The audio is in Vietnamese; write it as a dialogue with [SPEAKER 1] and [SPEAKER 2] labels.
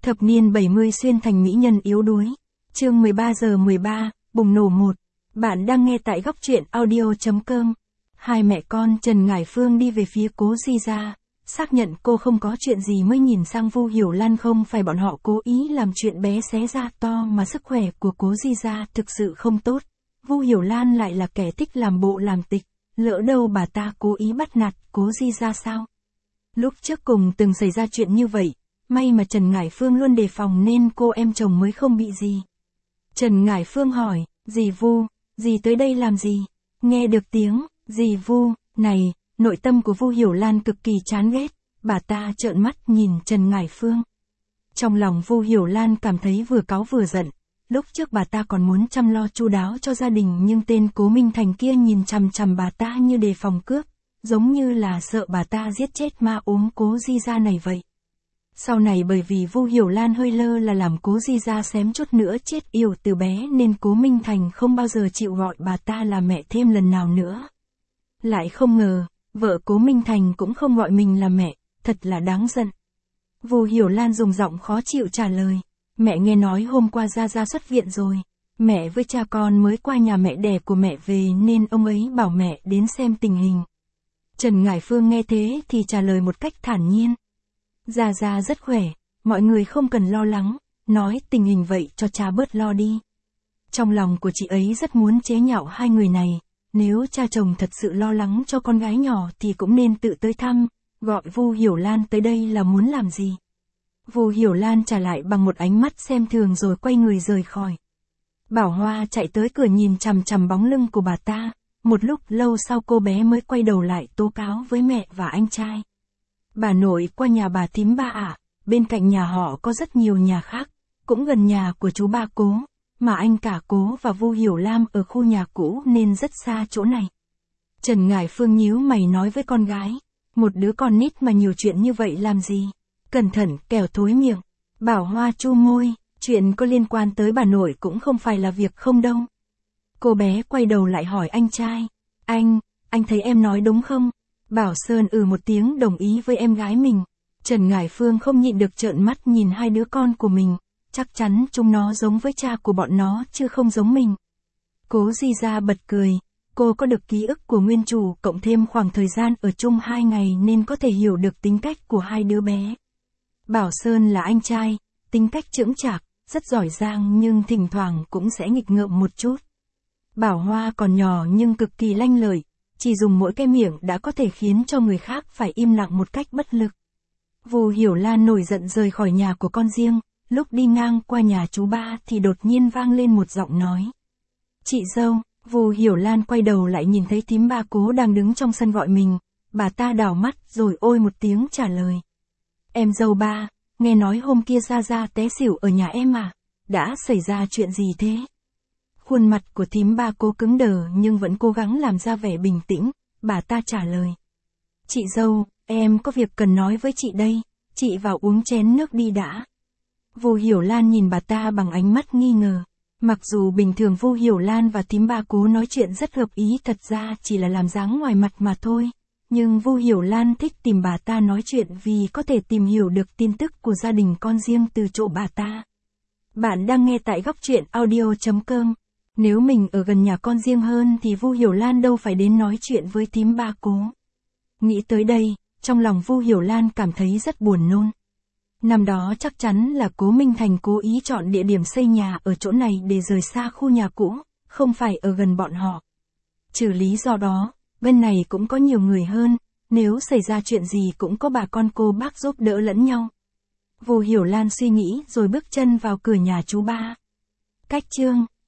[SPEAKER 1] Thập niên 70 xuyên thành mỹ nhân yếu đuối. Chương 13 giờ 13, bùng nổ 1. Bạn đang nghe tại góc truyện audio.com. Hai mẹ con Trần Ngải Phương đi về phía Cố Di Gia, xác nhận cô không có chuyện gì mới nhìn sang Vu Hiểu Lan, không phải bọn họ cố ý làm chuyện bé xé ra to mà sức khỏe của Cố Di Gia thực sự không tốt. Vu Hiểu Lan lại là kẻ thích làm bộ làm tịch, lỡ đâu bà ta cố ý bắt nạt Cố Di Gia sao? Lúc trước cùng từng xảy ra chuyện như vậy, may mà Trần Ngải Phương luôn đề phòng nên cô em chồng mới không bị gì. Trần Ngải Phương hỏi, dì Vu, dì tới đây làm gì? Nghe được tiếng, dì Vu, này, nội tâm của Vu Hiểu Lan cực kỳ chán ghét, bà ta trợn mắt nhìn Trần Ngải Phương. Trong lòng Vu Hiểu Lan cảm thấy vừa cáu vừa giận, lúc trước bà ta còn muốn chăm lo chu đáo cho gia đình nhưng tên Cố Minh Thành kia nhìn chằm chằm bà ta như đề phòng cướp, giống như là sợ bà ta giết chết ma ốm Cố Di Gia này vậy. Sau này bởi vì Vu Hiểu Lan hơi lơ là làm Cố Di Gia xém chút nữa chết yểu từ bé nên Cố Minh Thành không bao giờ chịu gọi bà ta là mẹ thêm lần nào nữa. Lại không ngờ, vợ Cố Minh Thành cũng không gọi mình là mẹ, thật là đáng giận. Vu Hiểu Lan dùng giọng khó chịu trả lời, mẹ nghe nói hôm qua Gia Gia xuất viện rồi, mẹ với cha con mới qua nhà mẹ đẻ của mẹ về nên ông ấy bảo mẹ đến xem tình hình. Trần Ngải Phương nghe thế thì trả lời một cách thản nhiên. Gia Gia rất khỏe, mọi người không cần lo lắng, nói tình hình vậy cho cha bớt lo đi. Trong lòng của chị ấy rất muốn chế nhạo hai người này, nếu cha chồng thật sự lo lắng cho con gái nhỏ thì cũng nên tự tới thăm, gọi Vu Hiểu Lan tới đây là muốn làm gì. Vu Hiểu Lan trả lại bằng một ánh mắt xem thường rồi quay người rời khỏi. Bảo Hoa chạy tới cửa nhìn chằm chằm bóng lưng của bà ta, một lúc lâu sau cô bé mới quay đầu lại tố cáo với mẹ và anh trai. Bà nội qua nhà bà thím ba ạ, bên cạnh nhà họ có rất nhiều nhà khác, cũng gần nhà của chú ba Cố, mà anh cả Cố và Vu Hiểu Lam ở khu nhà cũ nên rất xa chỗ này. Trần Ngải Phương nhíu mày nói với con gái, một đứa con nít mà nhiều chuyện như vậy làm gì, cẩn thận kẻo thối miệng. Bảo Hoa chu môi, chuyện có liên quan tới bà nội cũng không phải là việc không đâu. Cô bé quay đầu lại hỏi anh trai, anh thấy em nói đúng không? Bảo Sơn một tiếng đồng ý với em gái mình. Trần Ngải Phương không nhịn được trợn mắt nhìn hai đứa con của mình, chắc chắn chúng nó giống với cha của bọn nó chứ không giống mình. Cố Di Gia bật cười, cô có được ký ức của nguyên chủ cộng thêm khoảng thời gian ở chung 2 ngày nên có thể hiểu được tính cách của hai đứa bé. Bảo Sơn là anh trai, tính cách chững chạc, rất giỏi giang nhưng thỉnh thoảng cũng sẽ nghịch ngợm một chút. Bảo Hoa còn nhỏ nhưng cực kỳ lanh lợi, chỉ dùng mỗi cái miệng đã có thể khiến cho người khác phải im lặng một cách bất lực. Vu Hiểu Lan nổi giận rời khỏi nhà của con riêng, lúc đi ngang qua nhà chú ba thì đột nhiên vang lên một giọng nói. Chị dâu. Vu Hiểu Lan quay đầu lại nhìn thấy thím ba Cố đang đứng trong sân gọi mình, bà ta đảo mắt rồi ôi một tiếng trả lời. Em dâu ba, nghe nói hôm kia Gia Gia té xỉu ở nhà em à, đã xảy ra chuyện gì thế? Khuôn mặt của thím ba Cố cứng đờ nhưng vẫn cố gắng làm ra vẻ bình tĩnh, bà ta trả lời. Chị dâu, em có việc cần nói với chị đây, chị vào uống chén nước đi đã. Vu Hiểu Lan nhìn bà ta bằng ánh mắt nghi ngờ. Mặc dù bình thường Vu Hiểu Lan và thím ba Cố nói chuyện rất hợp ý, thật ra chỉ là làm dáng ngoài mặt mà thôi, nhưng Vu Hiểu Lan thích tìm bà ta nói chuyện vì có thể tìm hiểu được tin tức của gia đình con riêng từ chỗ bà ta. Bạn đang nghe tại góc truyện audio.com. Nếu mình ở gần nhà con riêng hơn thì Vu Hiểu Lan đâu phải đến nói chuyện với thím ba Cố. Nghĩ tới đây, trong lòng Vu Hiểu Lan cảm thấy rất buồn nôn. Năm đó chắc chắn là Cố Minh Thành cố ý chọn địa điểm xây nhà ở chỗ này để rời xa khu nhà cũ, không phải ở gần bọn họ. Trừ lý do đó, bên này cũng có nhiều người hơn, nếu xảy ra chuyện gì cũng có bà con cô bác giúp đỡ lẫn nhau. Vu Hiểu Lan suy nghĩ rồi bước chân vào cửa nhà chú ba. Cách chương